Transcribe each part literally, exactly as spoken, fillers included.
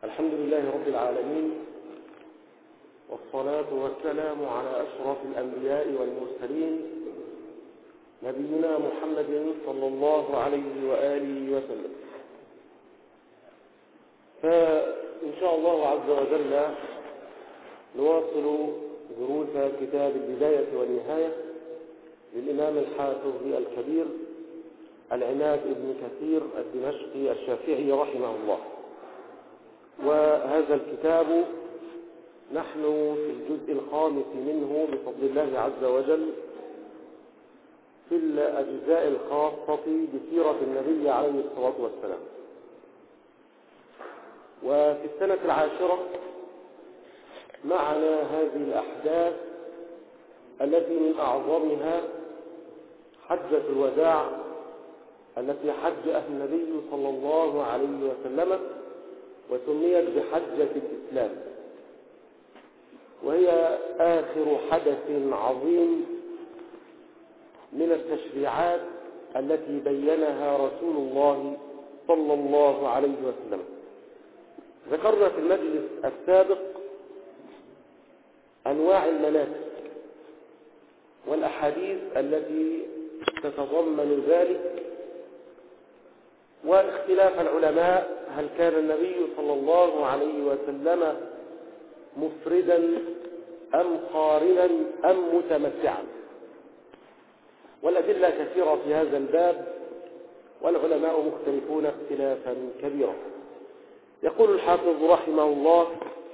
الحمد لله رب العالمين، والصلاة والسلام على أشرف الأنبياء والمرسلين نبينا محمد صلى الله عليه وآله وسلم. فإن شاء الله عز وجل نواصل دروس كتاب البداية والنهاية للإمام الحافظ الكبير العماد بن كثير الدمشقي الشافعي رحمه الله. وهذا الكتاب نحن في الجزء الخامس منه بفضل الله عز وجل في الأجزاء الخاصة بسيرة النبي عليه الصلاة والسلام. وفي السنة العاشرة معنا هذه الأحداث التي من أعظمها حجة الوداع التي حجها النبي صلى الله عليه وسلم وسميت بحجة الإسلام، وهي آخر حدث عظيم من التشريعات التي بينها رسول الله صلى الله عليه وسلم. ذكرنا في المجلس السابق أنواع المناسك والأحاديث التي تتضمن ذلك، واختلاف العلماء هل كان النبي صلى الله عليه وسلم مفردا أم قارنا أم متمتعا، والأدلة كثيرة في هذا الباب والعلماء مختلفون اختلافا كبيرا. يقول الحافظ رحمه الله: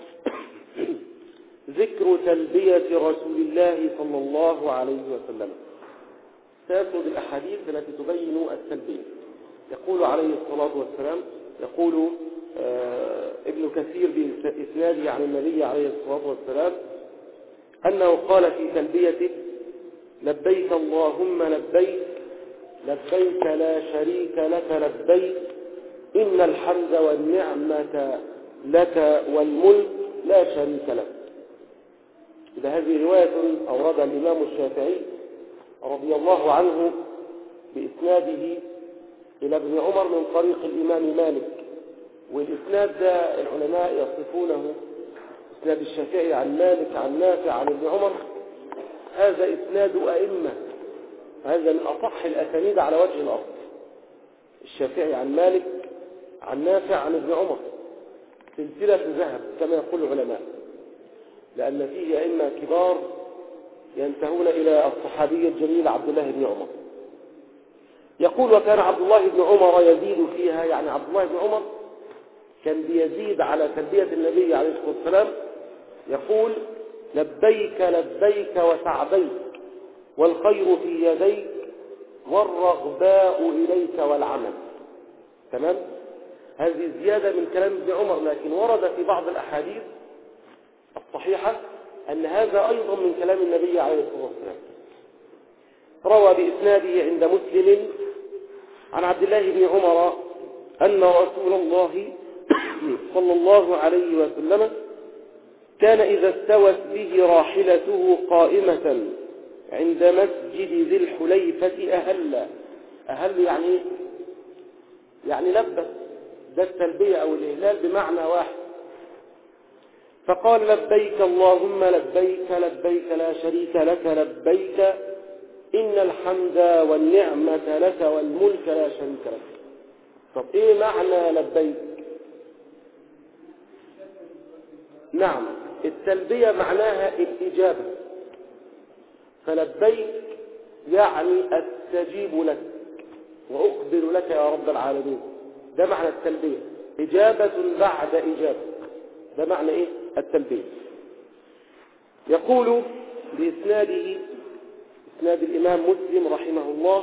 ذكر تلبية رسول الله صلى الله عليه وسلم. سيأخذ الأحاديث التي تبين التلبية. يقول عليه الصلاة والسلام، يقول آه ابن كثير بإسناده عن النبي عليه الصلاة والسلام أنه قال في تلبيته: لبيك اللهم لبيك لبيك لا شريك لك لبيك إن الحمد والنعمة لك والملك لا شريك لك. إذا هذه رواية أوردها الإمام الشافعي رضي الله عنه بإسناده إلى ابن عمر من طريق الإمام مالك، والإسناد ده العلماء يصفونه إسناد الشافعي عن مالك عن نافع عن ابن عمر، هذا إسناد أئمة، هذا من أصح الأسانيد على وجه الأرض. الشافعي عن مالك عن نافع عن ابن عمر سلسلة ذهب كما يقول العلماء، لأن فيه أئمة كبار ينتهون إلى الصحابي الجليل عبد الله بن عمر. يقول: وكان عبد الله بن عمر يزيد فيها، يعني عبد الله بن عمر كان بيزيد على تلبية النبي عليه الصلاة والسلام، يقول: لبيك لبيك وسعديك والخير في يديك والرغباء إليك والعمل. تمام؟ هذه زيادة من كلام ابن عمر، لكن ورد في بعض الأحاديث الصحيحة أن هذا أيضا من كلام النبي عليه الصلاة والسلام. روى بإسناده عند مسلم عن عبد الله بن عمر أن رسول الله صلى الله عليه وسلم كان إذا استوت به راحلته قائمة عند مسجد ذي الحليفة أهل أهل يعني يعني لبس، ده التلبية أو الإهلال بمعنى واحد، فقال: لبيك اللهم لبيك لبيك لا شريك لك لبيك إن الحمد والنعمة لك والملك لا شريك لك. طب إيه معنى لبيك؟ نعم، التلبية معناها الإجابة، فلبيك يعني أستجيب لك وأقبل لك يا رب العالمين، ده معنى التلبية، إجابة بعد إجابة، ده معنى إيه التلبية. يقول بإسناده إسناد الإمام مسلم رحمه الله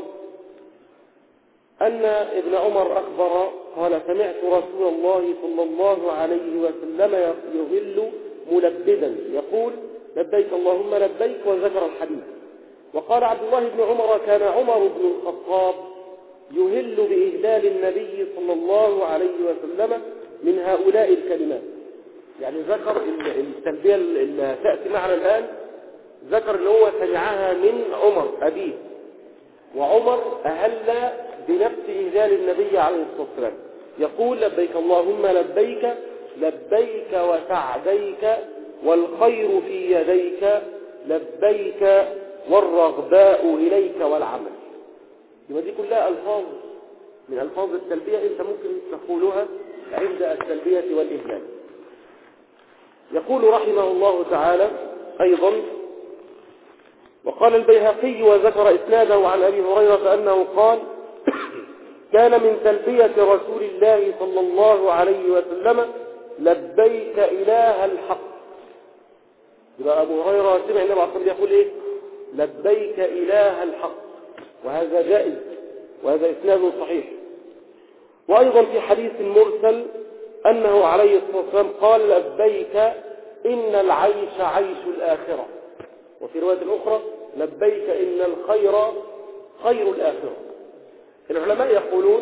أن ابن عمر أخبر قال: سمعت رسول الله صلى الله عليه وسلم يهل ملبدا يقول: لبيك اللهم لبيك، وذكر الحديث. وقال عبد الله بن عمر: كان عمر بن الخطاب يهل بإهلال النبي صلى الله عليه وسلم من هؤلاء الكلمات. يعني ذكر التلبية اللي تأتي معنا الآن، ذكر اللي هو سمعها من عمر أبيه، وعمر أهل بنفس إهلال النبي عليه الصلاة والسلام، يقول: لبيك اللهم لبيك لبيك وسعديك والخير في يديك لبيك والرغباء إليك والعمل. يبقى دي كلها ألفاظ من ألفاظ التلبية أنت ممكن تقولها عند التلبية والإهلال. يقول رحمه الله تعالى أيضا: وقال البيهقي وذكر إسناده عن أبي هريرة أنه قال: كان من تلبية رسول الله صلى الله عليه وسلم لبيك إله الحق. يبقى أبو هريرة سمع النبي عليه الصلاة والسلام يقول إيه؟ لبيك إله الحق، وهذا جائز وهذا إسناد صحيح. وأيضا في حديث مرسل أنه عليه الصلاة والسلام قال: لبيك إن العيش عيش الآخرة. وفي رواية أخرى: لبيك إن الخير خير الآخرة. العلماء يقولون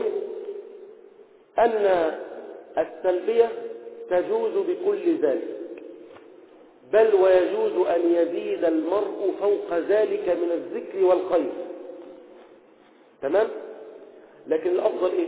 أن التلبية تجوز بكل ذلك، بل ويجوز أن يزيد المرء فوق ذلك من الذكر والخير. تمام؟ لكن الأفضل إيه؟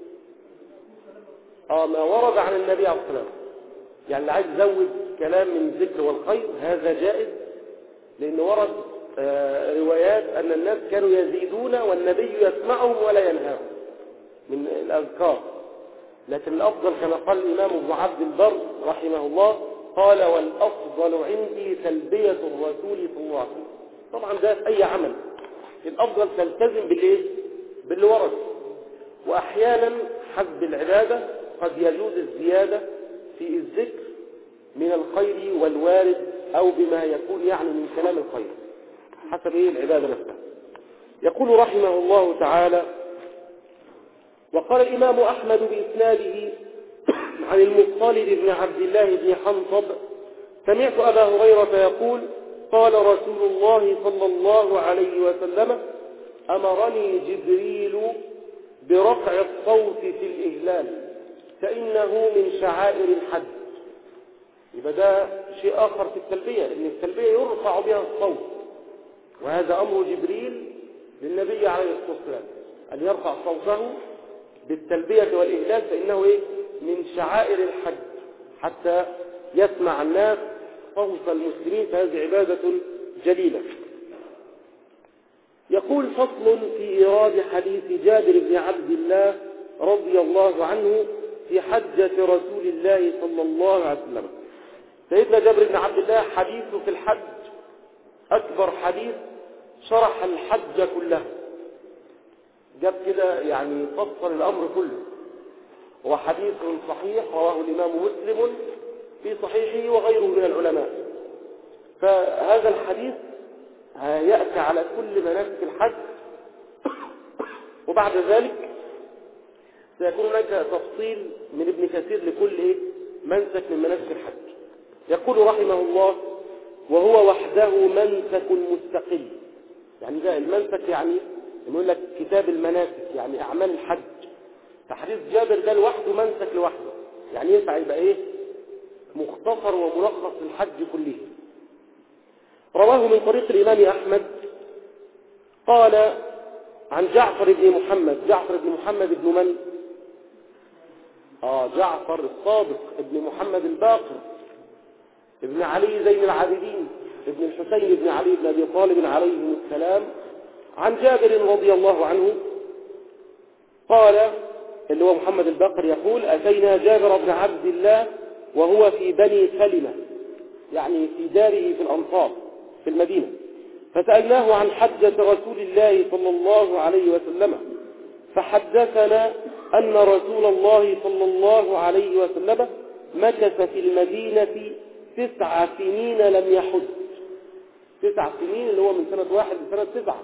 آه ما ورد عن النبي عليه الصلاة والسلام. يعني اللي عايز يزود كلام من الذكر والخير هذا جائز، لأن ورد آه روايات أن الناس كانوا يزيدون والنبي يسمعهم ولا ينهاهم من الأذكار. لكن الأفضل كما قال الإمام ابن عبد البر رحمه الله قال: والأفضل عندي تلبية الرسول صلى الله عليه وسلم. طبعا ده في أي عمل الأفضل تلتزم بالإيه؟ باللي ورد. وأحيانا حسب العبادة قد يجوز الزيادة في الذكر من الخير والوارد أو بما يكون يعني من كلام الخير حسب إيه العبادة نفسها. يقول رحمه الله تعالى: وقال الإمام أحمد بإسناده عن المطلب بن عبد الله بن حنطب: سمعت أبا هريرة يقول: قال رسول الله صلى الله عليه وسلم: أمرني جبريل برفع الصوت في الإهلال فإنه من شعائر الحج. يبقى ده شيء آخر في التلبية، إن التلبية يرفع بها الصوت، وهذا أمر جبريل للنبي عليه الصلاة والسلام أن يرفع صوته بالتلبية والإهلال، فإنه إيه؟ من شعائر الحج، حتى يسمع الناس صوت المسلمين، فهذه عبادة جليلة. يقول: فصل في إيراد حديث جابر بن عبد الله رضي الله عنه في حجة رسول الله صلى الله عليه وسلم. سيدنا جابر بن عبد الله حديثه في الحج أكبر حديث شرح الحج كله، جاب كده يعني فصل الأمر كله. هو حديث صحيح رواه الإمام مسلم في صحيحه وغيره من العلماء. فهذا الحديث يأتي على كل مناسك الحج، وبعد ذلك سيكون هناك تفصيل من ابن كثير لكل إيه؟ منسك من مناسك الحج. يقول رحمه الله: وهو وحده منسك مستقل. يعني ده المنسك يعني يقول لك كتاب المناسك، يعني أعمال الحج. فحديث جابر ده لوحده منسك لوحده، يعني ينفع يبقى إيه؟ مختصر وملخص الحج كله. رواه من طريق الإمام أحمد قال عن جعفر بن محمد. جعفر بن محمد بن من؟ آه جعفر الصادق ابن محمد الباقر ابن علي زين العابدين ابن الحسين بن علي بن أبي طالب عليهم السلام، عن جابر رضي الله عنه قال، اللي هو محمد الباقر، يقول: أتينا جابر بن عبد الله وهو في بني سلمة، يعني في داره في الأنصار في المدينة، فسألناه عن حجة رسول الله صلى الله عليه وسلم، فحدثنا أن رسول الله صلى الله عليه وسلم مكث في المدينة تسع سنين لم يحج. تسع سنين اللي هو من سنة واحد لسنة تسعة.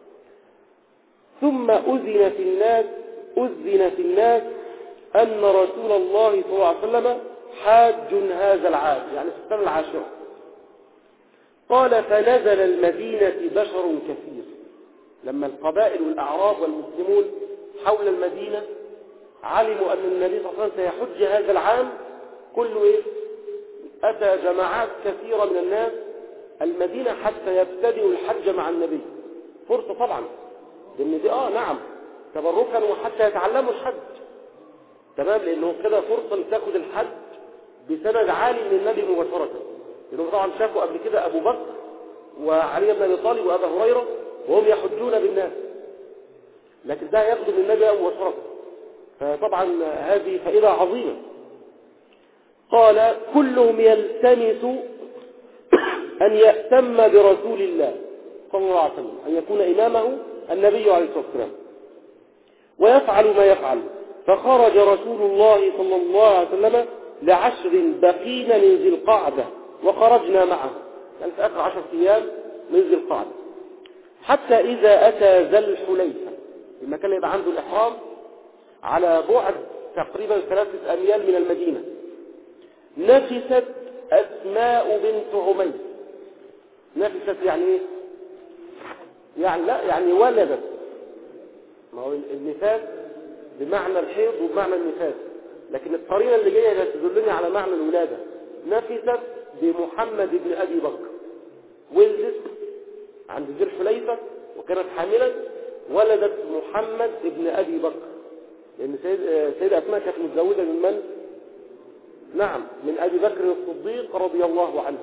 ثم أذن في الناس أذن في الناس أن رسول الله صلى الله عليه وسلم حاج هذا العام، يعني في السنة العاشرة. قال: فنزل المدينة بشر كثير. لما القبائل والأعراب والمسلمون حول المدينة علموا أن النبي صلى الله عليه وسلم سيحج هذا العام، كله إيه؟ أتى جماعات كثيرة من الناس المدينة حتى يبتدئوا الحج مع النبي. فرصة طبعا، لأن دي آه نعم تبركا وحتى يتعلموا الحج. تمام، لأنه كده فرصة لتأخذ الحج بسند عالي من النبي مباشرة، لأنهم طبعا شافوا قبل كده أبو بكر وعلي بن أبي طالب وأبا هريرة وهم يحجون بالناس، لكن ده يقدم النبي مباشرة، فطبعا هذه فائدة عظيمة. قال كلهم يلتمس أن يأتم برسول الله صلى الله عليه وسلم، أن يكون إمامه النبي عليه الصلاة والسلام ويفعل ما يفعل. فخرج رسول الله صلى الله عليه وسلم لعشر بقين من ذي القعدة وخرجنا معه، يعني في آخر عشر أيام من ذي القعدة، حتى إذا أتى ذا الحليفة، المكان اللي يبقى عنده الإحرام على بعد تقريبا ثلاثة أميال من المدينة، نفست أسماء بنت عميس. نفست يعني إيه؟ يعني لا يعني ولدت، ما هو النفاس بمعنى الحيض وبمعنى النفاس، لكن القرينة اللي جاية تدلني على معنى الولادة. نفست بمحمد بن أبي بكر، ولدت عند ذي الحليفة وكانت حاملا، ولدت محمد بن أبي بكر، لأن سيد سيدة أسماء كانت متزوجة من من؟ نعم، من أبي بكر الصديق رضي الله عنه.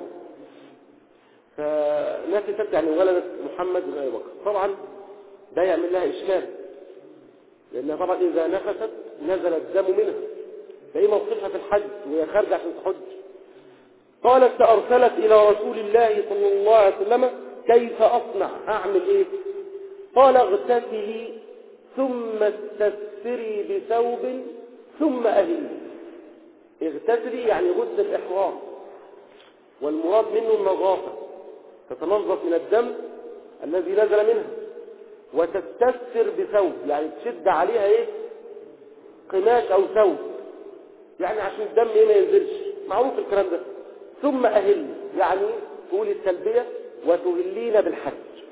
فنفست يعني ولدت محمد بن أبي بكر. طبعا ده يعمل لها إشكال، لأن طبعا إذا نفست نزل الدم منها، فإيه موقفها في الحج وهي خارجة عشان تحج؟ قالت فأرسلت إلى رسول الله صلى الله عليه وسلم كيف أصنع؟ أعمل إيه؟ قال اغتسلي ثم استثري بثوب ثم أهلي. اغتسلي يعني غسل الإحرام، والمراد منه النظافة، تتنظف من الدم الذي نزل منها، وتستثر بثوب يعني تشد عليها ايه؟ قماش او ثوب، يعني عشان الدم ايه ما ينزلش، معروف الكلام ده. ثم أهل يعني تقول التلبية وتهلين بالحج.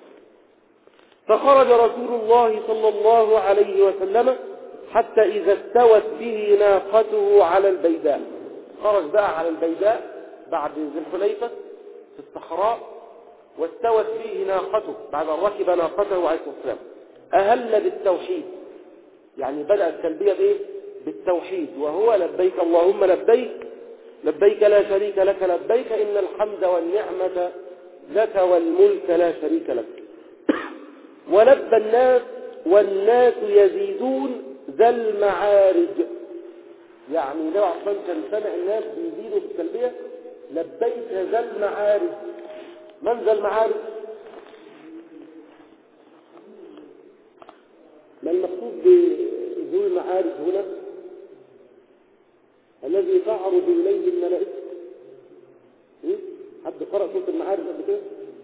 فخرج رسول الله صلى الله عليه وسلم حتى إذا استوت به ناقته على البيداء. خرج بقى على البيداء بعد ذي الحليفة في الصحراء، واستوت به ناقته بعد أن ركب ناقته عليه الصلاة والسلام. أهل بالتوحيد، يعني بدأ التلبية بإيه؟ بالتوحيد، وهو لبيك اللهم لبيك لبيك لا شريك لك لبيك إن الحمد والنعمة لك والملك لا شريك لك. ولبى الناس والناس يزيدون ذا المعارج، يعني لو عشان كان سمع الناس بيزيدوا في التلبية لبيك ذا المعارج. من ذا المعارج؟ ما المقصود بذو المعارج هنا؟ الذي تعرض إليه الملائكة. حد قرأ سورة المعارج قبل كده؟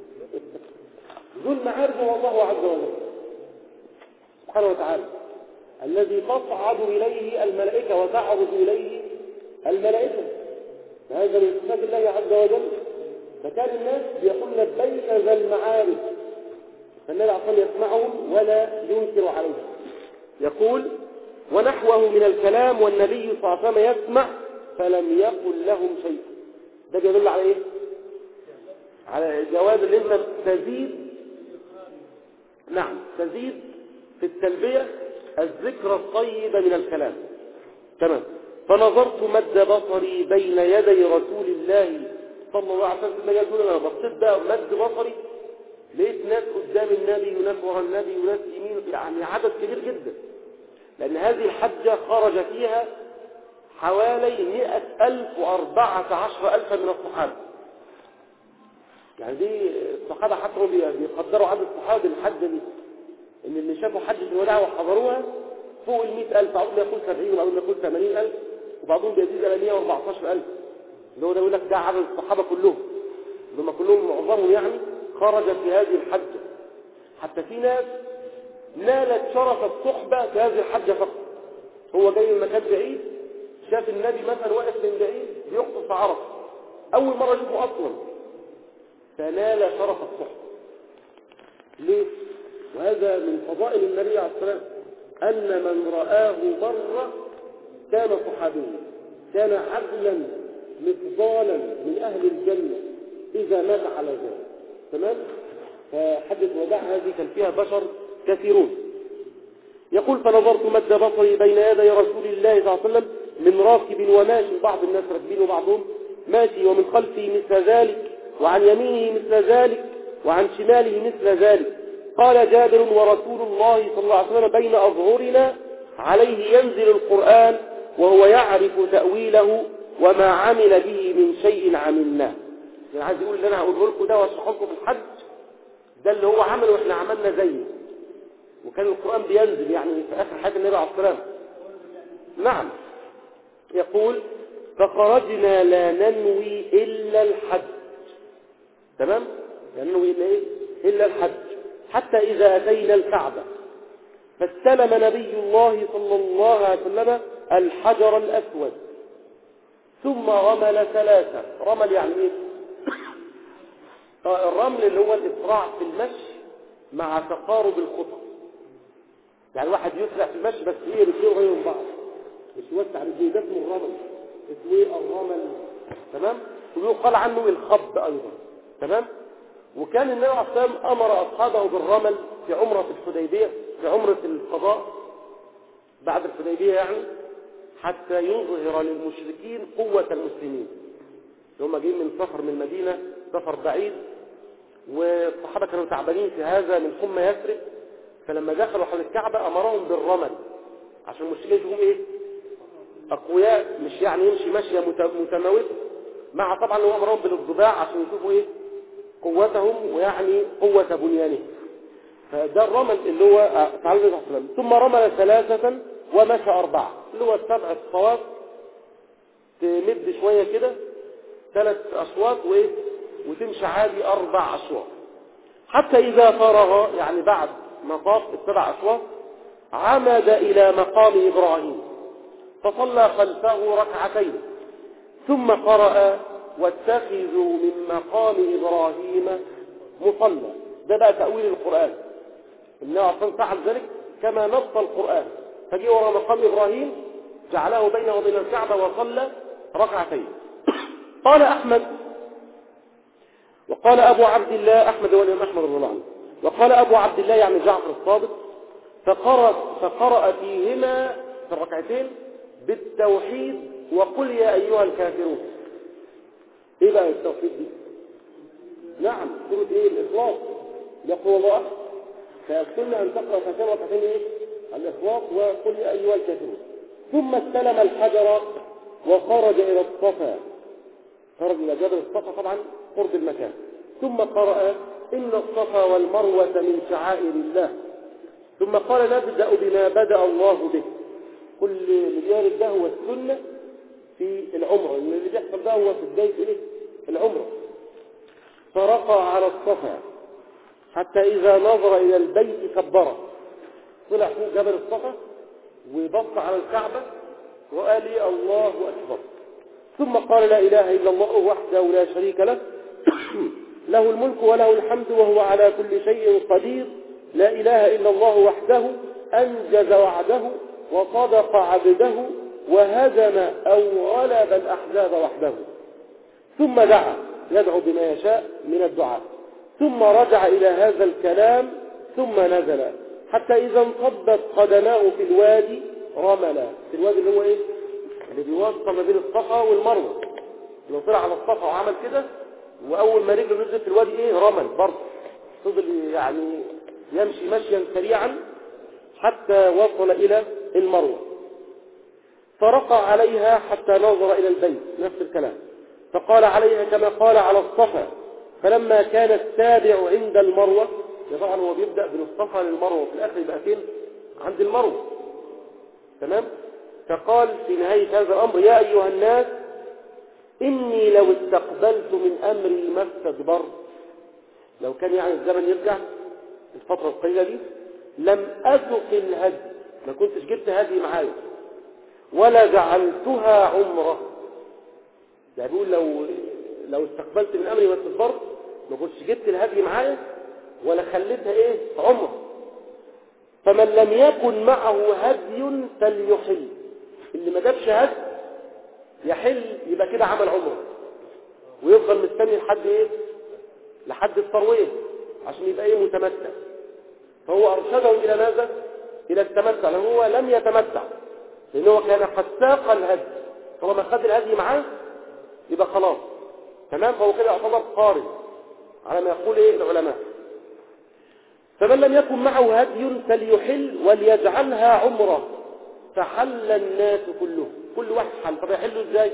ذو المعارج هو الله عز وجل سبحانه وتعالى، الذي تصعد إليه الملائكة وتعرض إليه الملائكة، فهذا من صفات الله عز وجل. فكان الناس بيقول لبيك ذا المعارج، فالنبي عليه الصلاة والسلام يسمعهم ولا ينكر عليهم. يقول ونحوه من الكلام والنبي صلى الله عليه وسلم يسمع فلم يقل لهم شيء. ده بيدل على ايه؟ على جواز اللي انت تزيد، نعم تزيد في التلبية الذكر الطيب من الكلام. تمام. فنظرت مد بصري بين يدي رسول الله صلى الله عليه وسلم، يقول انا بصيت بقى مد بصري لقيت ناس قدام النبي وناس ورا النبي وناس يمين، يعني عدد كبير جدا، لأن هذه الحجة خرج فيها حوالي مئة ألف وأربعة عشر ألفا من الصحابة. يعني دي الصحابة حتى بيقدروا عدد الصحابة الحجة دي، إن اللي شافوا حجة الوداع وحضروها فوق المئة ألف، بعضهم يقول سبعين وبعضهم يقول ثمانين ألف وبعضهم بيزيد إلى مئة وأربعة عشر ألف، اللي هو ده يقول لك ده عدد الصحابة كلهم، هم كلهم معظمهم يعني خرج في هذه الحجة. حتى في ناس نالت شرف الصحبة في هذه الحجة فقط، هو جاي من مكان بعيد شاف النبي مثلا واقف من بعيد بيقطف في عرف، أول مرة يشوفه أصلا، فنال شرف الصحبة. ليه؟ وهذا من فضائل النبي عليه الصلاة والسلام، أن من رآه مرة كان صحابيا، كان عدلا مفضالا من أهل الجنة إذا مات على ذلك. تمام؟ فحجة الوداع هذه كان فيها بشر كثيرون. يقول فنظرت مد بصري بين يدي رسول الله صلى الله عليه وسلم من راكب وماشي، بعض الناس راكبين وبعضهم ماشي، ومن خلفه مثل ذلك، وعن يمينه مثل ذلك، وعن شماله مثل ذلك. قال جابر: ورسول الله صلى الله عليه وسلم بين أظهرنا عليه ينزل القرآن وهو يعرف تأويله وما عمل به من شيء عملناه. يعني عايز يقول اللي أنا هقوله لكم ده واشرحه لكم في الحج ده اللي هو عمله وإحنا عملنا زيه، وكان القرآن بينزل يعني في آخر حاجة النبي عليه الصلاة والسلام. نعم. يقول: فخرجنا لا ننوي إلا الحج. تمام؟ لا ننوي إلا إيه؟ إلا الحج، حتى إذا أتينا الكعبة فاستلم نبي الله صلى الله عليه وسلم الحجر الأسود، ثم رمل ثلاثة. رمل يعني إيه؟ الرمل اللي هو الإسراع في المشي مع تقارب الخطى. يعني واحد يسرع في المشي بس إيه رجليه غير من بعض، مش يوسع رجليه، ده اسمه الرمل، اسمه الرمل. تمام؟ ويقال عنه الخب أيضا. تمام؟ وكان النبي عليه الصلاة والسلام أمر أصحابه بالرمل في عمرة الحديبية، في عمرة القضاء بعد الحديبية يعني، حتى يظهر للمشركين قوة المسلمين. هم جايين من سفر من المدينة، سفر بعيد، والصحابة كانوا تعبانين في هذا من حمى يثرب، فلما دخلوا حول الكعبة أمرهم بالرمل عشان المشركين يشوفوا إيه؟ أقوياء، مش يعني يمشي مشية متماوتة، مع طبعا هو أمرهم بالضباع عشان يشوفوا إيه؟ قوتهم ويعني قوة بنيانهم. فده الرمل اللي هو فعل النبي صلى الله عليه وسلم. ثم رمل ثلاثة ومشى أربعة، اللي هو السبع الصواب، تمد شوية كده ثلاث أشواط وإيه؟ وتمشي عادي أربع أشواط، حتى إذا فرغ يعني بعد مطاف السبع أشواط عمد إلى مقام إبراهيم فصلى خلفه ركعتين، ثم قرأ: واتخذوا من مقام إبراهيم مصلى. ده بقى تأويل القرآن، إنه أصلا فعل ذلك كما نص القرآن، فجاء وراء مقام إبراهيم جعله بينه وبين الكعبة وصلى ركعتين. قال أحمد وقال أبو عبد الله، أحمد والإمام أحمد رضي الله عنه، وقال أبو عبد الله يعني جعفر الصادق: فقرأ, فقرأ فيهما في الركعتين بالتوحيد وقل يا أيها الكافرون. إيه بقى التوحيد دي؟ نعم، سورة إيه؟ الإخلاص. يقول الله فيقتلنا أن تقرأ فكان وكفين إيه؟ الإخلاص وقل يا أيها الكافرون. ثم استلم الحجر وخرج إلى الصفا، خرج إلى جبل الصفا طبعا قرب المكان، ثم قرأ: إن الصفا والمروة من شعائر الله. ثم قال: نبدأ بما بدأ الله به. كل مليار ده هو السنة في العمرة، اللي بيحصل ده هو في بداية إيه؟ العمرة. فرقى على الصفا حتى إذا نظر إلى البيت كبره، طلع فوق جبل الصفا وبص على الكعبة وقال لي الله أكبر، ثم قال: لا إله إلا الله وحده لا شريك له، له الملك وله الحمد وهو على كل شيء قدير، لا إله إلا الله وحده أنجز وعده وصدق عبده وهزم أو غلب الأحزاب وحده. ثم دعا، يدعو بما يشاء من الدعاء، ثم رجع إلى هذا الكلام ثم نزل حتى إذا انصبت قدماه في الوادي رملا. في الوادي اللي هو إيه؟ اللي بيوصل ما بين الصفا والمروة، لو طلع على الصفا وعمل كده وأول ما رجله نزل في الوادي إيه؟ رمل برضه، فضل يعني يمشي مشيا سريعا حتى وصل إلى المروة. فرقى عليها حتى نظر إلى البيت، نفس الكلام، فقال: عليها كما قال على الصفا. فلما كان التابع عند المروة، طبعا هو بيبدأ من الصفا للمروة وفي الآخر يبقى فين؟ عند المروة. تمام؟ فقال في نهاية هذا الأمر: يا أيها الناس إني لو استقبلت من أمري ما استدبرت. لو كان يعني الزمن يرجع الفترة القليلة دي لم أسق الهدي، ما كنتش جبت هدي معايا، ولا جعلتها عمرة. يعني بيقول لو لو استقبلت من أمري ما استدبرت ما كنتش جبت الهدي معايا ولا خليتها إيه؟ عمرة. فمن لم يكن معه هدي فليحل. اللي ما جابش هدي يحل، يبقى كده عمل عمره ويفضل مستني لحد ايه؟ لحد التروية عشان يبقى ايه؟ متمتع. فهو ارشده الى ماذا؟ الى التمتع، لان هو لم يتمتع، لان هو كان قد ساق الهدي طالما خد الهدي معاه يبقى خلاص تمام، فهو كده يعتبر قارن على ما يقول ايه العلماء. فمن لم يكن معه هدي فليحل وليجعلها عمره، فحل الناس كلهم، كل واحد حل. طب يحلوا ازاي؟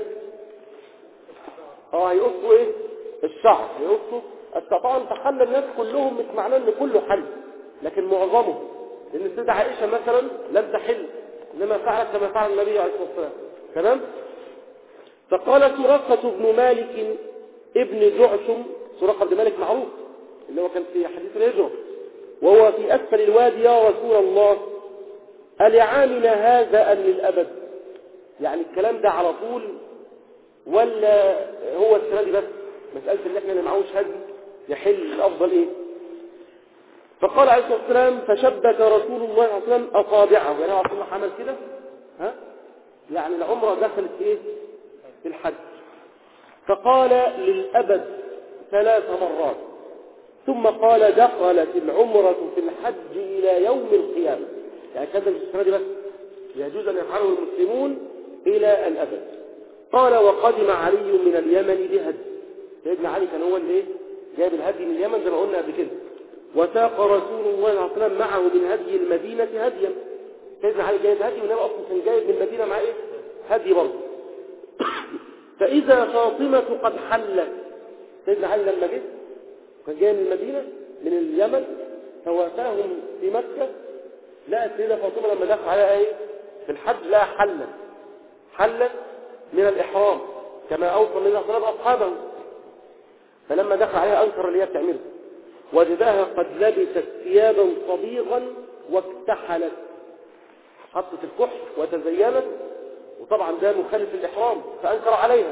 اه هيقصوا ايه؟ الشعر، هيقصوا طبعا. فحل الناس كلهم مش معناه ان كله حل، لكن معظمه، لان السيدة عائشة مثلا لم تحل، انما فعلت كما فعل النبي عليه الصلاة والسلام. تمام. فقال سراقة بن مالك ابن جعشم، سراقة بن مالك معروف اللي هو كان في حديث الهجرة، وهو في أسفل الوادي: يا رسول الله ألعامنا هذا أم للأبد؟ يعني الكلام ده على طول ولا هو السنة دي بس؟ مسألة اللي احنا اللي معهوش هدي يحل الأفضل ايه؟ فقال عليه الصلاة والسلام: فشبك رسول الله صلى الله عليه وسلم أصابعه، يعني هو عصر الله عمل كده، ها؟ يعني العمرة دخلت في ايه؟ في الحج. فقال: للأبد ثلاث مرات، ثم قال: دخلت العمرة في الحج إلى يوم القيامة. يعني كذا مش السنة دي بس، يجوز أن يفعله المسلمون إلى الأبد. قال: وقدم علي من اليمن بهدي. سيدنا علي كان هو اللي ايه؟ جايب الهدي من اليمن زي ما قلنا قبل كده. وساق رسول الله صلى الله عليه وسلم معه من هدي المدينة هديا. سيدنا علي جايب هدي، والنبي أصلا كان جايب من المدينة مع ايه؟ هدي برضه. فإذا فاطمة قد حلت، سيدنا علي لما جه كان جاي من المدينة من اليمن، فوافاهم في مكة، لقى السيدة فاطمة لما دخل عليها ايه؟ في الحج لا حلت، حلت من الإحرام كما أوصى النبي صلى الله عليه وسلم أصحابه. فلما دخل عليها أنكر اللي هي بتعمله، وجدها قد لبست ثيابا صبيغا واكتحلت، حطت الكحل وتزينت، وطبعا ده مخالف الإحرام فأنكر عليها.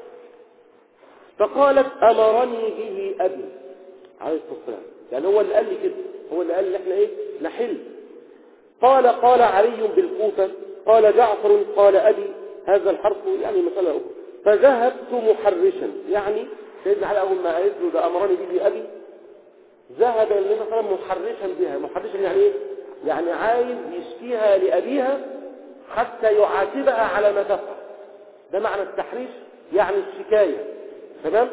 فقالت: أمرني به أبي عليه الصلاة والسلام، يعني هو اللي قال لي كده، هو اللي قال لي احنا ايه نحل. قال: قال علي بالكوفة، قال جعفر، قال أبي. هذا الحرف يعني مسألة أخرى. فذهبت محرشا، يعني سيدنا علي أول ما قالت له ده أمرني به أبي، ذهب النبي صلى الله عليه وسلم محرشا بها. محرشا يعني ايه؟ يعني عايز يشكيها لأبيها حتى يعاتبها على ما تفعل، ده معنى التحريش، يعني الشكاية. تمام.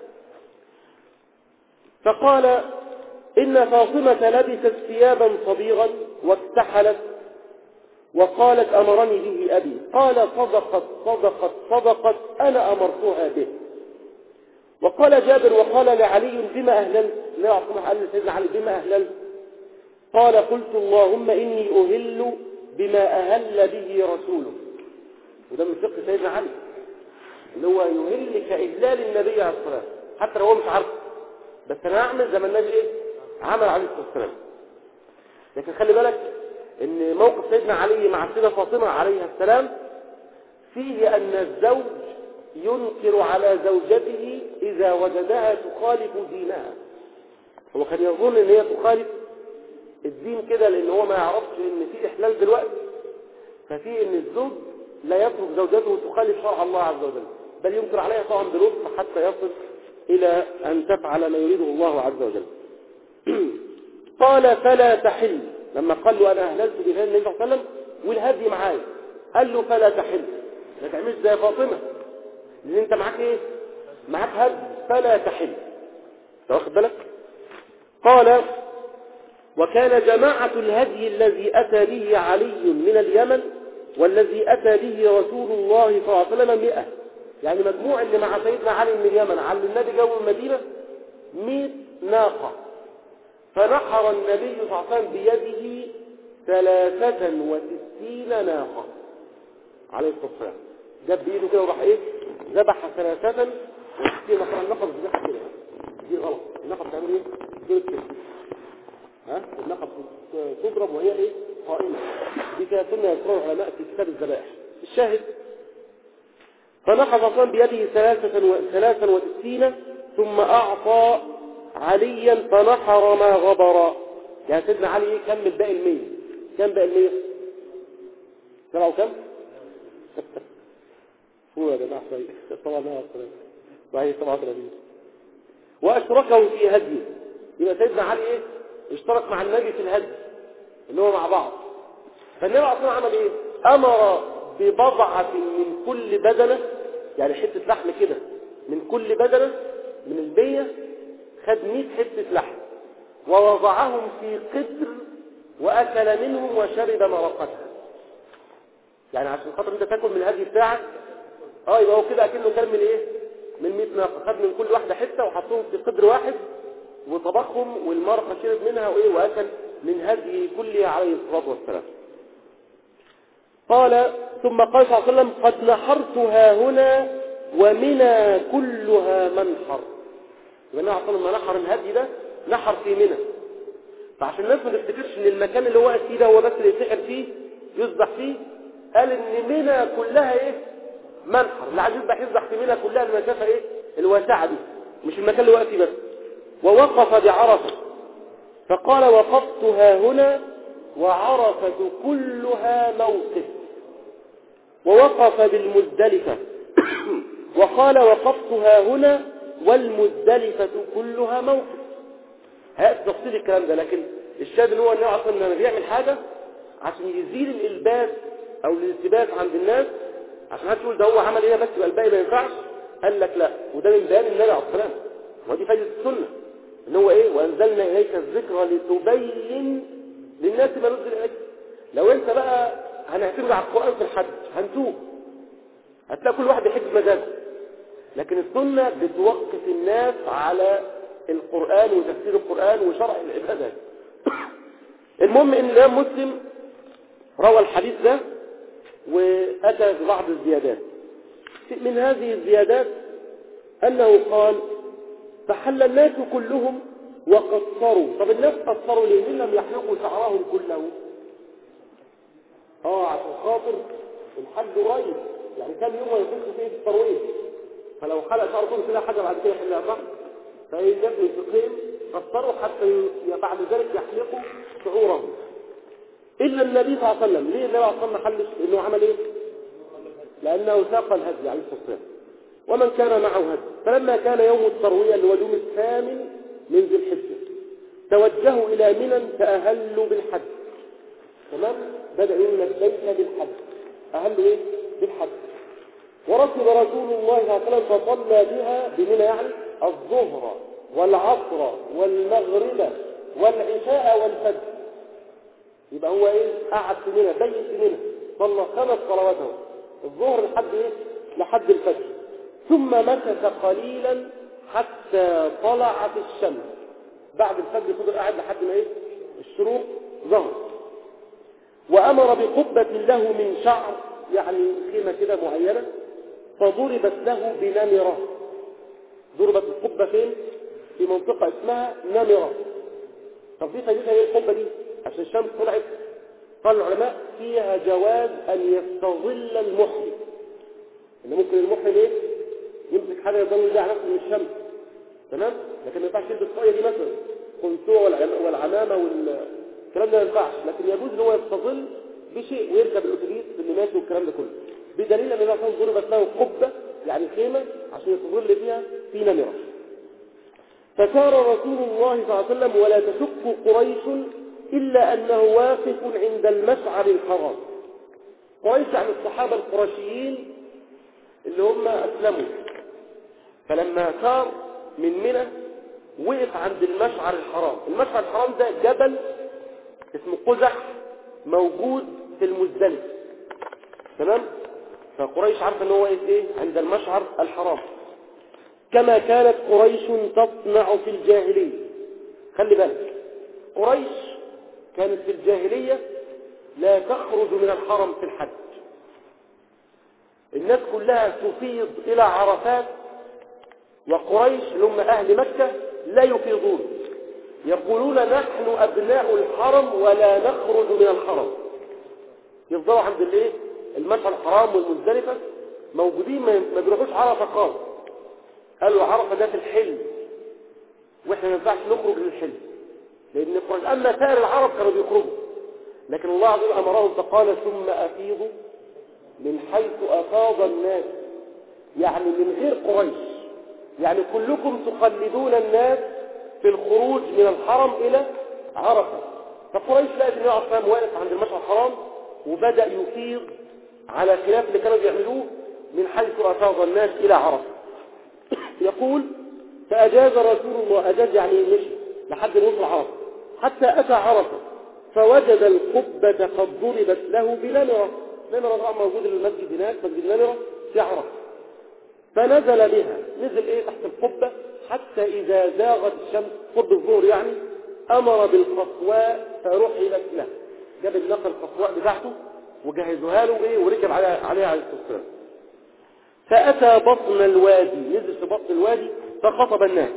فقال: إن فاطمة لبست ثيابا صبيغا واكتحلت، وقالت: أمرني به أبي. قال: صدقت صدقت صدقت، أنا أمرتها به. وقال جابر: وقال لعلي: بما أهللت؟ لا أعطمح قال لسيدنا علي: بما أهللت؟ قال: قلت اللهم إني أهل بما أهل به رسوله. وده من فقه سيدنا علي، اللي هو يهل كإهلال النبي عليه الصلاة والسلام، حتى لو هو مش عارف، بس أنا أعمل زي ما النبي إيه؟ عمل عليه الصلاة والسلام. لكن خلي بالك إن موقف سيدنا علي مع السيدة فاطمة عليها السلام فيه أن الزوج ينكر على زوجته إذا وجدها تخالف دينها. هو كان يظن إن هي تخالف الدين كده، لأن هو ما يعرفش إن في إحلال دلوقتي، ففي إن الزوج لا يترك زوجته تخالف شرع الله عز وجل، بل ينكر عليها طبعا بلطف حتى يصل إلى أن تفعل ما يريده الله عز وجل. قال: فلا تحل. لما قال له أنا أهللت بهذا النبي صلى الله عليه وسلم والهدي معايا، قال له: فلا تحل، ما تعملش زي فاطمة، لأن أنت معاك إيه؟ معاك هدي، فلا تحل. واخد بالك؟ قال: وكان جماعة الهدي الذي أتى به علي من اليمن والذي أتى به رسول الله صلى الله عليه وسلم مئة، يعني مجموع اللي مع سيدنا علي من اليمن على النبي جو المدينة مئة ناقة. فنحر النبي صلى الله عليه وسلم بيده ثلاثة وستين ناقة عليه الصلاة والسلام، جاب بيده كده وراح ايه؟ ذبح ثلاثة وستين ناقة. الناقة بتذبح كده، دي غلط. الناقة بتعمل ايه؟ دول كده، ها؟ الناقة تضرب وهي ايه؟ قائمة. دي كده سنة يذكرها العلماء في كتاب الذبائح. الشاهد: فنحر صلى بيده ثلاثة وستين ثم أعطى عليا فنحر ما غبر. يعني سيدنا علي ايه؟ كمل باقي المية. كم باقي المية؟ سبعة وكم؟ هو يا جماعة طبعا هو وهي سبعة وثلاثين. وأشركه في هديه. يبقى سيدنا علي ايه؟ اشترك مع النبي في الهدي اللي هو مع بعض. فالنبي أصلا عمل ايه؟ أمر ببضعة من كل بدنة، يعني حتة لحم كده من كل بدنة من المية، خد مئة حتة لحم ووضعهم في قدر وأكل منهم وشرب مرقتها. يعني عشان خاطر انت تاكل من الهدي بتاعك، اه يبقى هو كده اكنه كان من ايه؟ من مئة ناقة، خد من كل واحدة حتة وحطهم في قدر واحد وطبخهم، والمرقة شرب منها وايه واكل من هدي كله عليه الصلاة والسلام. قال ثم قال صلى الله عليه وسلم قد نحرتها هنا ومنى كلها منحر. يبقى النبي صلى الله عليه وسلم نحر الهدي ده نحر في منى، فعشان الناس ما تفتكرش ان المكان اللي هو واقف فيه ده هو بس اللي يسحر فيه يذبح فيه، قال ان منى كلها ايه؟ منحر. اللي عايز يذبح يذبح في منى كلها المسافه ايه؟ الواسعه دي، مش المكان اللي واقف فيه بس. ووقف بعرفه فقال وقفتها هنا وعرفة كلها موقف. ووقف بالمزدلفة وقال وقفتها هنا والمزدلفة كلها موقف. هيأتي تفصيل الكلام ده، لكن الشاهد ان هو انه اصلا لما بيعمل حاجة عشان يزيل الالباس او الالتباس عند الناس، عشان هتقول ده هو عمل ايه بس يبقى الباقي ما ينفعش، قال لك لا، وده من بيان النبي عليه الصلاه والسلام، ودي فايده السنه ان هو ايه؟ وانزلنا اليك الذكر لتبين للناس ما نزل اليك. لو انت بقى هنعتمد على القران في الحج هنتوه، هتلاقي كل واحد يحج مزاجه، لكن السنه بتوقف الناس على القران وتفسير القران وشرع العبادات. المهم ان الامام مسلم روى الحديث ده واتى ببعض الزيادات. من هذه الزيادات انه قال فحل الناس كلهم وقصروا. طب الناس قصروا ليه؟ من لم يحلقوا شعرهم كله؟ اه عشان خاطر الحج قريب، يعني كان يوم يخش فيه الترويج، فلو حلق شعره كله كده حاجه بعد كده يحلها صح، فيبنوا الفقهين قصروا حتى بعد ذلك يحلقوا شعورهم. الا النبي صلى الله عليه وسلم. ليه النبي صلى الله عليه وسلم ما حلش؟ انه عمل ايه؟ لانه ساق الهدي عليه الصلاه والسلام ومن كان معه هدي. فلما كان يوم الترويه اللي هو اليوم الثامن من ذي الحجه توجهوا الى منى فاهلوا بالحج. تمام؟ بدأوا لبيك بالحج، أهلوا إيه؟ بالحج. وركب رسول الله صلى الله عليه وسلم فصلى بها بمنى يعني الظهر والعصر والمغرب والعشاء والفجر. يبقى هو إيه؟ قعد في منى، بيت في منى، صلى خمس صلواته، الظهر لحد إيه؟ لحد الفجر. ثم مكث قليلا حتى طلعت الشمس. بعد الفجر فضل قاعد لحد ما إيه؟ الشروق ظهر. وأمر بقبة له من شعر، يعني خيمة كده معينة، فضربت له بنمرة. ضربت القبة فين؟ في منطقة اسمها نمرة. طب دي فايدتها ايه القبة دي؟ عشان الشمس طلعت. قال العلماء فيها جواز أن يستظل المحرم. إن ممكن المحرم ايه؟ يمسك حاجة يضل على نفسه من الشمس، تمام؟ لكن ما ينفعش يلبس الطاقية دي مثلا، قنطوع والعمامة وال الكلام ده ما ينفعش، لكن يجوز ان هو يستظل بشيء ويركب الاتوبيس اللي ماشي والكلام ده كله، بدليل ان الرسول ضربت له قبه يعني خيمه عشان يستظل فيها في نمره. فسار رسول الله صلى الله عليه وسلم ولا تشك قريش الا انه واقف عند المشعر الحرام. قريش عن الصحابه القرشيين اللي هم اسلموا، فلما سار من منى وقف عند المشعر الحرام. المشعر الحرام ده جبل اسمه قزح موجود في المزدلفة، تمام؟ فقريش عارفه ان هو ايه؟ عند المشعر الحرام، كما كانت قريش تصنع في الجاهلية. خلي بالك، قريش كانت في الجاهلية لا تخرج من الحرم في الحج. الناس كلها تفيض الى عرفات، وقريش اللي هم اهل مكة لا يفيضون، يقولون نحن أبناء الحرم ولا نخرج من الحرم. يفضلوا عند الايه؟ المشعر الحرام والمزدلفة موجودين، ما بيروحوش عرفة خالص. قالوا عرفة ده في الحلم، واحنا ما ينفعش نخرج للحلم، لأن قريش أما سائر العرب كانوا بيخرجوا، لكن الله عز وجل أمرهم فقال ثم أفيضوا من حيث أفاض الناس، يعني من غير قريش، يعني كلكم تقلدون الناس في الخروج من الحرم إلى عرفة. فقريش لقت النبي عليه الصلاة والسلام واقف عند المشعر الحرام وبدأ يفيض على خلاف اللي كانوا بيعملوه من حيث أفاض الناس إلى عرفة. يقول فأجاز رسول الله، أجاز يعني مشي لحد ما وصل عرفة، حتى أتى عرفة فوجد القبة قد ضربت له بنمرة. نمرة طبعا موجود المسجد هناك، مسجد نمرة في عرفة. فنزل بها، نزل ايه تحت القبة حتى إذا زاغت الشمس قرب الظهر يعني أمر بالقصواء فرحلت له. جاب الناقة القصواء بتاعته وجهزوها له ايه وركب عليها عليها عليه الصلاة والسلام. فأتى بطن الوادي، نزل في بطن الوادي فخطب الناس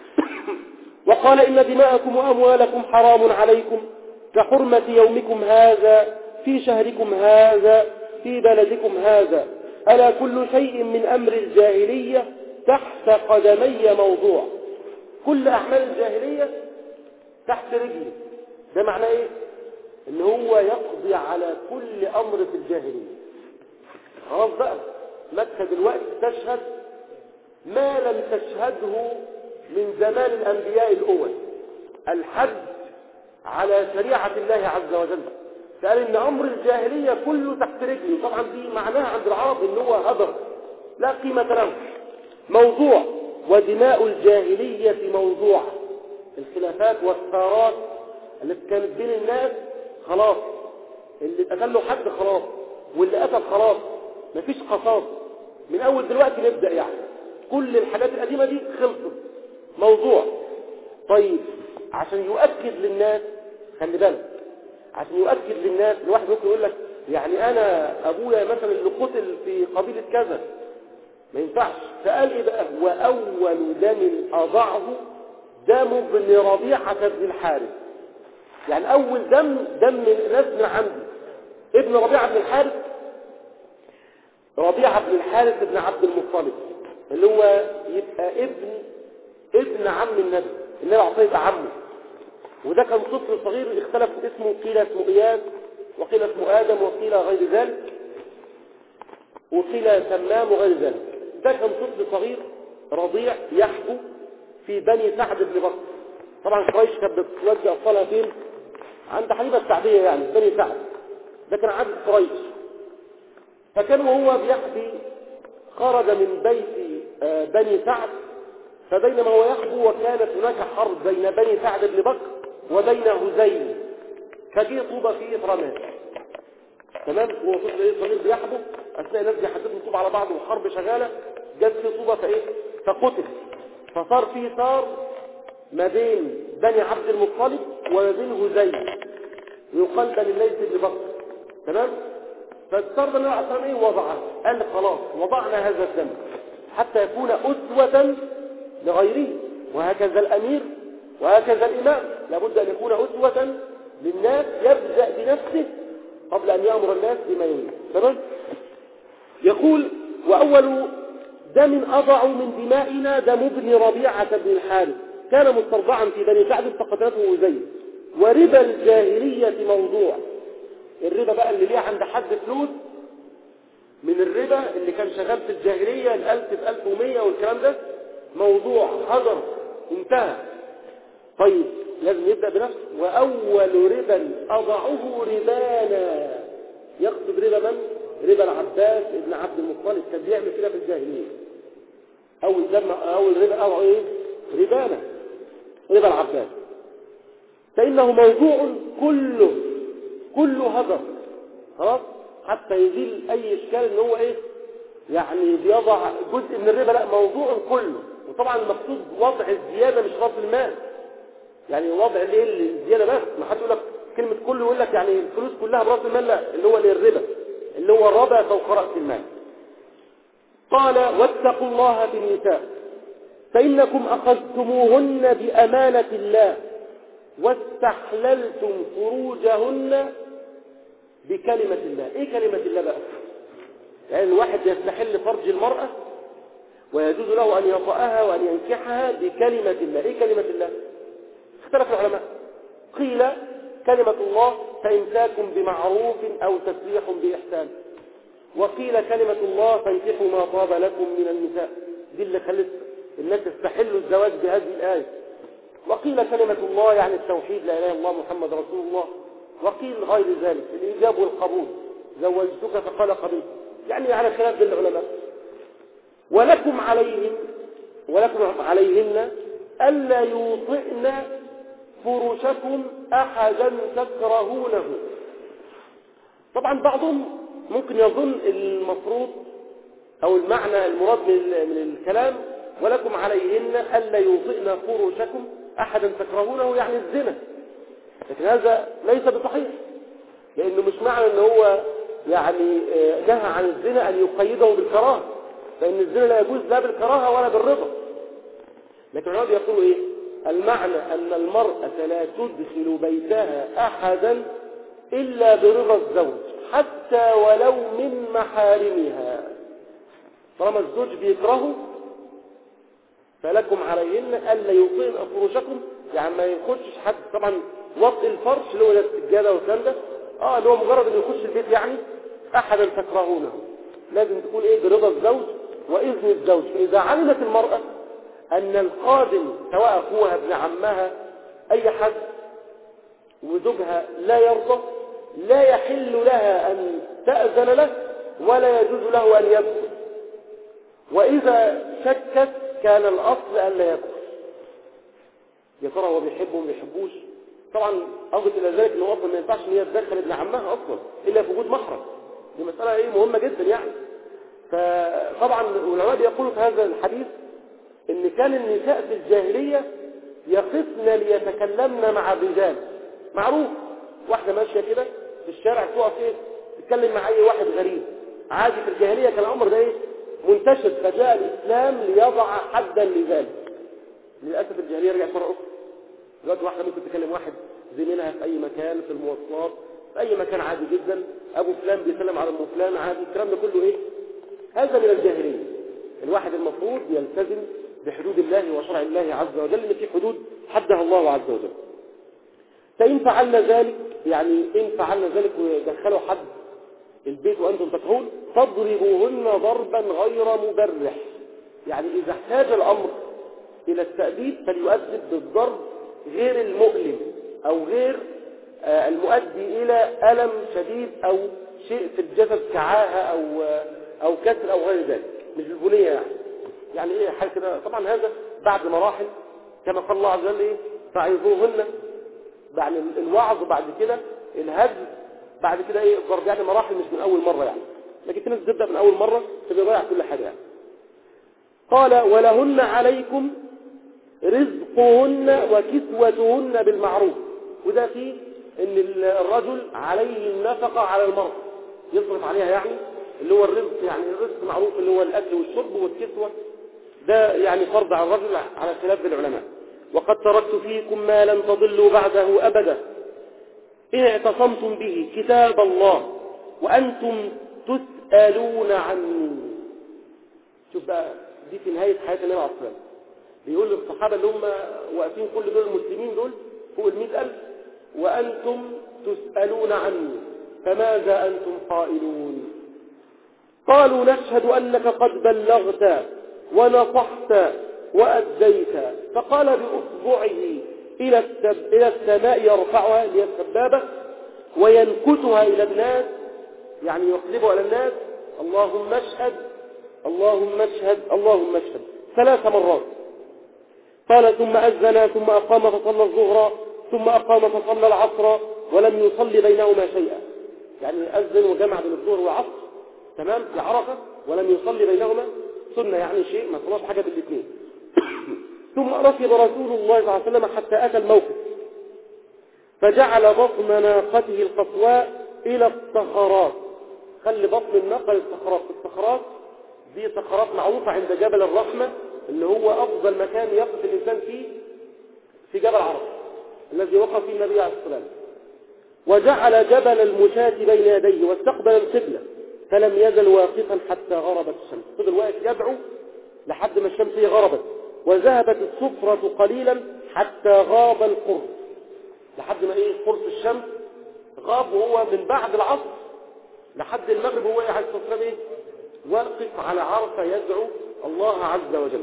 وقال إن دماءكم وأموالكم حرام عليكم كحرمة يومكم هذا في شهركم هذا في بلدكم هذا، ألا كل شيء من أمر الجاهلية تحت قدمي موضوع. كل أعمال الجاهلية تحت رجلي. ده معناه إيه؟ إن هو يقضي على كل أمر في الجاهلية. خلاص بقى مكة دلوقتي تشهد ما لم تشهده من زمان الأنبياء الأول، الحج على شريعة الله عز وجل. فقال إن أمر الجاهلية كله تحت رجلي. طبعا دي معناها عند العرب إن هو هدر لا قيمة له، موضوع. ودماء الجاهلية موضوع. الخلافات والثارات التي كانت بين الناس خلاص، اللي قتل له حد خلاص، واللي قتل خلاص، مفيش قصاص. من أول دلوقتي نبدأ يعني كل الحاجات القديمة دي خلصت، موضوع. طيب عشان يؤكد للناس، خلي بالك، عشان يؤكد للناس، الواحد ممكن يقول لك يعني أنا أبويا مثلا اللي قتل في قبيلة كذا، ما ينفعش. فقال إيه بقى؟ وأول دم أضعه دم ابن ربيعة بن الحارث. يعني أول دم دم ناس من عندي، ابن ربيعة بن الحارث. ربيعة بن الحارث بن عبد المطلب اللي هو يبقى ابن ابن عم النبي، النبي عطيه عمه. وده كان طفل صغير اختلف اسمه، قيل اسمه إياس وقيل اسمه آدم وقيل غير ذلك وقيل تمام وغير ذلك. ده كان طفل صغير رضيع يحبو في بني سعد بن بكر. طبعا قريش كانت بتوجه أطفالها فين؟ عند حليمة السعدية يعني بني سعد. ده كان عادة قريش. فكان وهو بيحبي خرج من بيت بني سعد، فبينما هو يحبو وكانت هناك حرب بين بني سعد بن بكر وبين هزيل، فجي طوبة فيه رماه. تمام؟ هو طفل ايه صغير بيحبو اثناء الناس بيحدفوا طوبة على بعض والحرب شغالة، جت في طوبة فايه فقتل. فصار فيه ثار ما بين بني عبد المطلب وما بين هزيل، ويقال بني الليث بن بكر. تمام؟ فالثار ده نوع ايه وضعه، قال خلاص وضعنا هذا الدم حتى يكون أسوة لغيره. وهكذا الأمير وهكذا الإمام لابد أن يكون أسوة للناس، يبدأ بنفسه قبل أن يأمر الناس بما يريد. تمام؟ يقول وأول دم أضع من دمائنا دم ابن ربيعة بن الحارث كان مسترضعا في بني سعد فقتلته أزيد. وربا الجاهلية موضوع. الربا بقى اللي ليه عند حد فلوس من الربا اللي كان شغال في الجاهلية الألف في ألف ومية والكلام ده موضوع هدر انتهى. طيب لازم يبدأ بنفسه. وأول ربا أضعه ربانا، يقصد ربا من؟ ربا العباس ابن عبد المطلب، كان بيعمل كده في الجاهلية. أول دم أول ربا أضعه إيه؟ ربانا، ربا العباس. فإنه موضوع كله كله هدر خلاص، حتى يزيل أي إشكال إن هو إيه يعني بيضع جزء من الربا، لا موضوع كله. وطبعا المقصود وضع الزيادة مش رأس المال، يعني وضع الايه الزيادة بس. ما حد يقول لك كلمة كله يقول لك يعني الفلوس كلها برأس المال، لا، اللي هو الربا اللي هو الربا فوق رأس المال. قال واتقوا الله في النساء فإنكم أخذتموهن بأمانة الله واستحللتم فروجهن بكلمة الله. ايه كلمة الله بقى؟ يعني الواحد يستحل فرج المرأة ويجوز له أن يطأها وأن ينكحها بكلمة الله. ايه كلمة الله؟ اختلف العلماء، قيل كلمة الله فإمساك بمعروف أو تسريح بإحسان، وقيل كلمة الله فانكحوا ما طاب لكم من النساء. دي اللي خلت الناس يستحلوا الزواج بهذه الآية. وقيل كلمة الله يعني التوحيد لا إله إلا الله محمد رسول الله، وقيل غير ذلك الإيجاب والقبول. زوجتك فقال قبلت، يعني على خلاف بين العلماء. ولكم عليهم ولكم عليهن ألا يوطئن فرشكم أحدا تكرهونه. طبعا بعضهم ممكن يظن المفروض أو المعنى المراد من الكلام ولكم عليهن ألا يوطئن فرشكم أحدا تكرهونه، يعني الزنا، لكن هذا ليس بصحيح، لأنه مش معنى أنه هو يعني نهى عن الزنا أن يقيده بالكراهة، فإن الزنا لا يجوز لا بالكراهة ولا بالرضا. لكن العلماء يقولوا إيه؟ المعنى أن المرأة لا تدخل بيتها أحدا إلا برضا الزوج حتى ولو من محارمها. طالما الزوج بيكرهه فلكم عليهن ألا يوطئن فرشكم، يعني ما يخشش حد. طبعا وطئ الفرش اللي هو السجادة والكلام ده اه اللي هو مجرد انه يخش البيت يعني أحدا تكرهونه، لازم تكون ايه؟ برضا الزوج وإذن الزوج. فإذا علمت المرأة أن القادم سواء أخوها ابن عمها أي حد وزوجها لا يرضى، لا يحل لها أن تأذن له ولا يجوز له أن يدخل. وإذا شكت كان الأصل أن لا يدخل. يا ترى هو بيحبه وما بيحبوش؟ طبعا أضف إلى ذلك أنه أصلا ما ينفعش أن هي تدخل ابن عمها أصلا إلا في وجود محرم. دي مسألة إيه مهمة جدا يعني. فطبعا العلماء يقولوا في هذا الحديث ان كان النساء في الجاهلية يقفن ليتكلمن مع الرجال. معروف واحدة ماشية كده في الشارع تقف ايه تتكلم مع اي واحد غريب، عادي في الجاهلية كان الامر ده ايه منتشر، فجاء الاسلام ليضع حدا لذلك. للاسف الجاهلية رجعت مرة اخرى، دلوقتي واحدة ممكن تكلم واحد زميلها في اي مكان، في المواصلات، في اي مكان عادي جدا، ابو فلان بيسلم على ام فلان عادي. الكلام ده كله ايه؟ هذا من الجاهلية. الواحد المفروض يلتزم بحدود الله وشرع الله عز وجل، ان في حدود حدها الله عز وجل. فإن فعلنا ذلك، يعني إن فعلنا ذلك ودخلوا حد البيت وأنتم تكرهون فاضربوهن ضربا غير مبرح. يعني إذا احتاج الأمر إلى التأديب فليؤدب بالضرب غير المؤلم أو غير آه المؤدي إلى ألم شديد أو شيء في الجسد كعاهة أو آه أو كسر أو غير ذلك، مش بالبنية يعني. يعني إيه حاجة كده؟ طبعا هذا بعد مراحل كما قال الله عز وجل إيه فعظوهن، بعد الوعظ وبعد كده الهدي، بعد كده ايه الضرب، يعني مراحل مش من اول مرة يعني. لكن في ناس بتبدا من اول مرة فبيضيع كل حاجة يعني. قال ولهن عليكم رزقهن وكسوتهن بالمعروف. وده فيه ان الرجل عليه النفقة على المرأة يصرف عليها، يعني اللي هو الرزق، يعني الرزق معروف اللي هو الاكل والشرب والكسوة، ده يعني فرض على الرجل على خلاف العلماء. وقد تركت فيكم ما لن تضلوا بعده أبدا إن اعتصمتم به كتاب الله وأنتم تسألون عني. شوف بقى دي في نهاية حياة النبي عليه الصلاة والسلام، بيقول للصحابة اللي هم واقفين كل دول المسلمين دول فوق المئة ألف وأنتم تسألون عني فماذا أنتم قائلون؟ قالوا نشهد أنك قد بلغت ونصحت وأديت. فقال بأصبعه إلى إلى السماء يرفعها اللي هي السبابة وينكتها إلى الناس، يعني يقلبها إلى الناس اللهم اشهد اللهم اشهد اللهم اشهد ثلاث مرات. قال ثم أذن ثم أقام فصلى الظهر ثم أقام فصلى العصر ولم يصلي بينهما شيئا، يعني أذن وجمع بين الظهر والعصر تمام في عرفة ولم يصلي بينهما سنة، يعني شيء ما صلاش حاجة بالاثنين. ثم ركب رسول الله صلى الله عليه وسلم حتى أتى الموقف فجعل بطن ناقته القصواء إلى الصخرات. خلي بطن الناقة للصخرات. الصخرات دي صخرات معروفة عند جبل الرحمة اللي هو أفضل مكان يقف الإنسان فيه في جبل عرفة الذي وقف فيه النبي عليه الصلاة والسلام. وجعل جبل المشاة بين يديه واستقبل القبلة فلم يزل واقفا حتى غربت الشمس. فضل واقف يدعو لحد ما الشمس هي غربت، وذهبت الصفرة قليلا حتى غاب القرص، لحد ما ايه قرص الشمس غاب، وهو من بعد العصر لحد المغرب هو عليه الصلاة والسلام ايه واقف على عرفة يدعو الله عز وجل.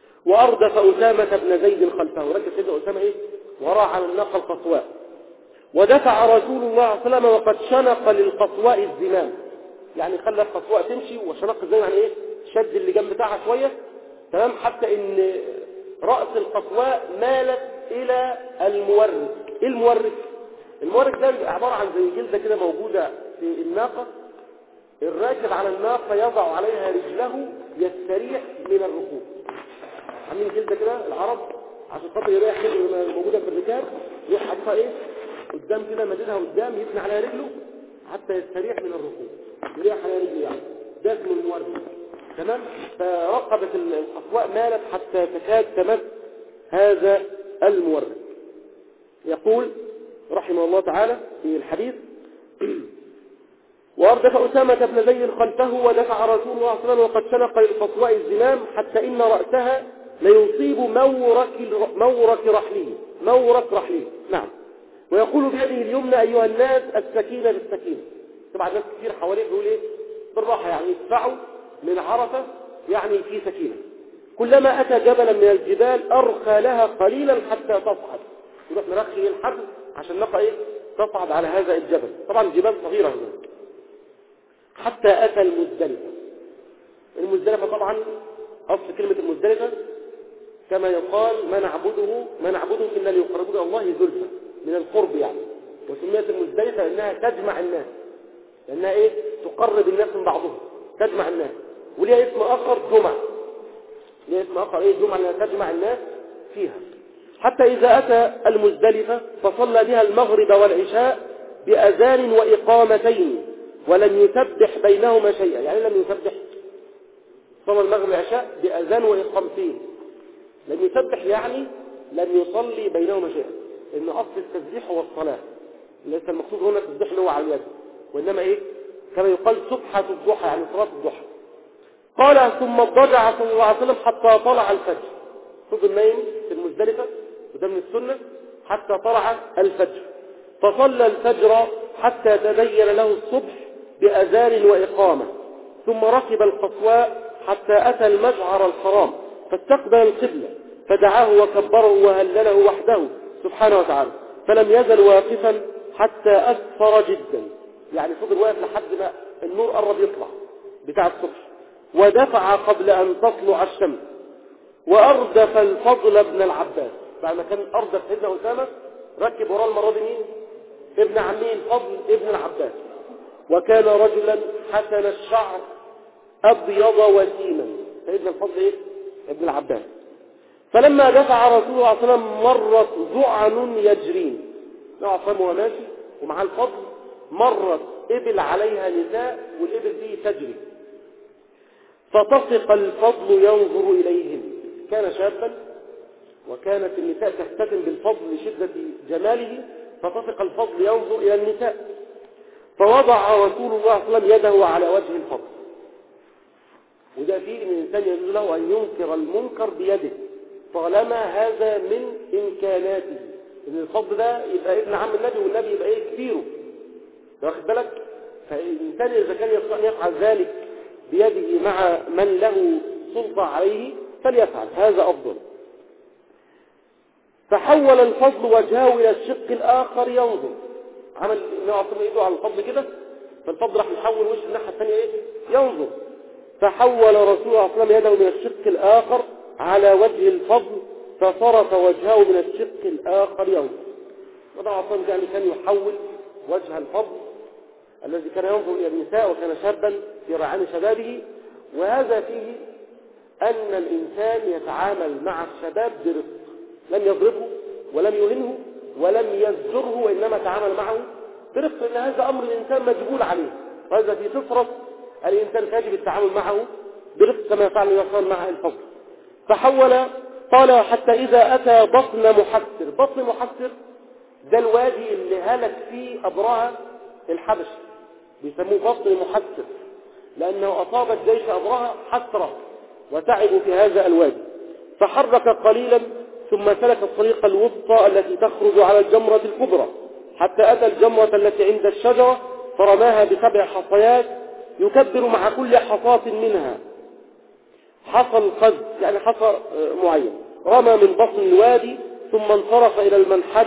وأردف أسامة بن زيد خلفه، ركز سيدنا أسامة ايه وراء على الناقة القصواء. ودفع رسول الله صلى الله عليه وسلم وقد شنق للقصواء الزمام، يعني خلى القصواء تمشي وشنق الزمام يعني ايه، شد اللي جنب بتاعها شويه، تمام، حتى ان راس القصواء مالت الى المورك. ايه المورك؟ المورك ده بيبقى عباره عن زي جلده كده موجوده في الناقه، الراكب على الناقه يضع عليها رجله يستريح من الركوب. عاملين جلده كده العرب عشان خاطر يريح رجله موجوده في الركاب، يروح حاطها ايه قدام كده، مددها قدام، يثني عليها رجله حتى يستريح من الركوب، يريح عليها رجله يعني، ده اسمه المورك. تمام. فرقبت القصواء مالت حتى تكاد تمس هذا المورك. يقول رحمه الله تعالى في الحديث: وأردف أسامة بن زيد خلفه ودفع رسول الله صلى الله عليه وسلم وقد شنق للقصواء الزمام حتى إن رأسها ليصيب مورك مورك رحله مورك رحله نعم. ويقول بيده اليمنى: أيها الناس السكينة بالسكينة. طبعا الناس كثير حواليه بيقول ايه بالراحة، يعني يدفعوا من عرفة يعني في سكينة. كلما أتى جبلا من الجبال أرخى لها قليلا حتى تصعد، يروح نرخي الحبل عشان نقع ايه تصعد على هذا الجبل. طبعا الجبال صغيرة هنا. حتى أتى المزدلفة. المزدلفة طبعا أصل كلمة المزدلفة كما يقال ما نعبده ما نعبده إلا ليقربون الله زلفى، من القرب يعني. وسميت المزدلفة لأنها تجمع الناس، لأنها إيه تقرب الناس من بعضهم، تجمع الناس. وليها اسم آخر جمع، ليها اسم آخر إيه جمع، لأنها تجمع الناس فيها. حتى إذا أتى المزدلفة فصلى بها المغرب والعشاء بأذان وإقامتين ولم يسبح بينهما شيئا. يعني لم يسبح، صلى المغرب والعشاء بأذان وإقامتين، لم يسبح يعني لم يصلي بينهما شيئا، إن أصل التسبيح هو الصلاة، ليس المقصود هنا التسبيح اللي هو على اليد، وإنما إيه كما يقال سبحة الضحى، يعني صلاة الضحى. قال: ثم اضطجع صلى الله عليه وسلم حتى طلع الفجر. فضل نايم في المزدلفة وده من السنة حتى طلع الفجر، فصلى الفجر حتى تبين له الصبح بأذان وإقامة، ثم ركب القصواء حتى أتى المشعر الحرام فاستقبل القبلة فدعاه وكبره وهلله وحده سبحانه وتعالى، فلم يزل واقفا حتى أسفر جدا، يعني فضل واقف لحد ما النور قرب يطلع بتاع الصبح. ودفع قبل أن تطلع الشمس وأردف الفضل بن العباس. بعد ما كان أردف سيدنا أسامة ركب وراء المرة دي مين؟ ابن عمه الفضل ابن العباس، وكان رجلا حسن الشعر أبيض وسيما. سيدنا الفضل إيه؟ ابن العباس. فلما دفع رسول الله صلى الله عليه وسلم مرت ذعن يجرين، نوع صلى وهو ماشي ومع الفضل مرت إبل عليها نساء والإبل دي تجري، فطفق الفضل ينظر إليهم. كان شابا وكانت النساء تحتفل بالفضل لشدة جماله، فطفق الفضل ينظر إلى النساء، فوضع رسول الله صلى الله عليه وسلم يده على وجه الفضل. وده فيه ان الانسان يجوز له ان ينكر المنكر بيده طالما هذا من امكاناته، ان الفضل ده يبقى ابن عم النبي والنبي يبقى ايه كبيره، واخد بالك؟ فالانسان اذا كان يستطيع ان يفعل ذلك بيده مع من له سلطه عليه فليفعل، هذا افضل. فحول الفضل وجهه الى الشق الاخر ينظر، عمل انه عصم ايده على الفضل كده، فالفضل راح يحول وجه الناحيه الثانيه ايه ينظر. فحول رسول الله صلى الله عليه وسلم يده من الشق الآخر على وجه الفضل فصرف وجهه من الشق الآخر ينظر. وضع عصام يعني كان يحول وجه الفضل الذي كان ينظر إلى النساء وكان شابا في رعان شبابه. وهذا فيه أن الإنسان يتعامل مع الشباب برفق، لم يضربه ولم يهنه ولم يزجره، وإنما تعامل معه برفق، لأن هذا أمر الإنسان مجبول عليه، وهذا في فطرة الإنسان يجب التعامل معه برفق كما فعل يصل مع الفضل. فحول قال: حتى إذا أتى بطن محسر. بطن محسر ده الوادي اللي هلك فيه أبرهة الحبش، بيسموه بطن محسر لأنه أصابت جيش أبرهة حسرة وتعبوا في هذا الوادي. فحرك قليلا ثم سلك الطريق الوسطى التي تخرج على الجمرة الكبرى حتى أتى الجمرة التي عند الشجرة فرماها بسبع حصيات يكبر مع كل حصاة منها حصى القذ، يعني حصى معين، رمى من بطن الوادي ثم انصرف إلى المنحر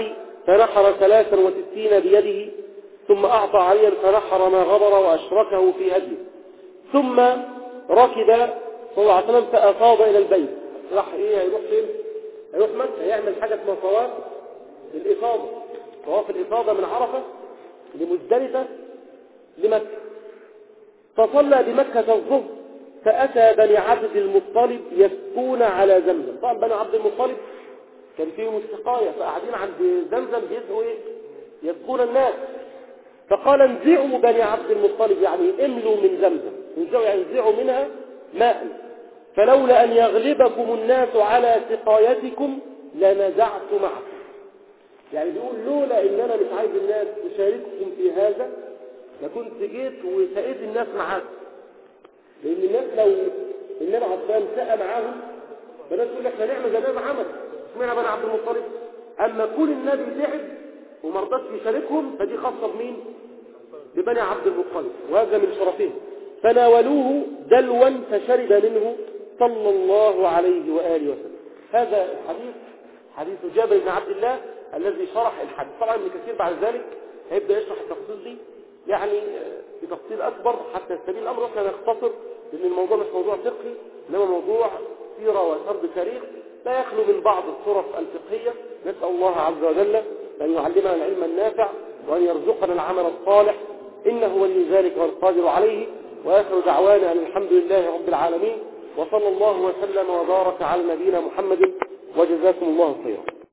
فنحر ثلاثا وستين بيده، ثم أعطى عليا فنحر ما غبر وأشركه في هديه، ثم ركب صلى الله عليه وسلم فأفاض إلى البيت. راح إيه؟ هيروح فين؟ هيروح مكة، يعمل حاجة اسمها طواف الإفاضة، طواف الإفاضة من عرفة لمزدلفة لمكة. فصلى بمكة الظهر، فأتى بني عبد المطلب يسكون على زمزم. طبعا بني عبد المطلب كان فيهم السقاية، فقاعدين عند زمزم بيسقوا ايه؟ يسقون الناس. فقال انزعوا بني عبد المطلب، يعني املوا من زمزم، انزعوا يعني انزعوا منها ماء، فلولا أن يغلبكم الناس على سقايتكم لنزعت معكم. يعني بيقول لولا ان انا مش عايز الناس تشارككم في هذا لكنت جيت وسقيت الناس معاكم. لان الناس لو النبي عليه الصلاه والسلام سقى معاهم فالناس تقول لك احنا نعمل زي ما عمل، اشمعنى بني عبد المطلب؟ اما كل النبي تعب وما رضاش يشاركهم فدي خاصه بمين؟ ببني عبد المطلب، وهذا من شرفهم. فناولوه دلوا فشرب منه صلى الله عليه واله وسلم. هذا الحديث حديث جابر بن عبد الله الذي شرح الحديث. طبعا ابن كثير بعد ذلك هيبدا يشرح التفاصيل دي يعني بتفصيل اكبر حتى يستبين الامر، واحنا نختصر لان الموضوع مش موضوع فقهي انما موضوع سيره وسرد تاريخ لا يخلو من بعض الطرق الفقهيه. نسال الله عز وجل ان يعلمنا العلم النافع وان يرزقنا العمل الصالح، انه ولي ذلك والقادر عليه. واخر دعوانا ان الحمد لله رب العالمين، وصلى الله وسلم وبارك على نبينا محمد، وجزاكم الله خيرا.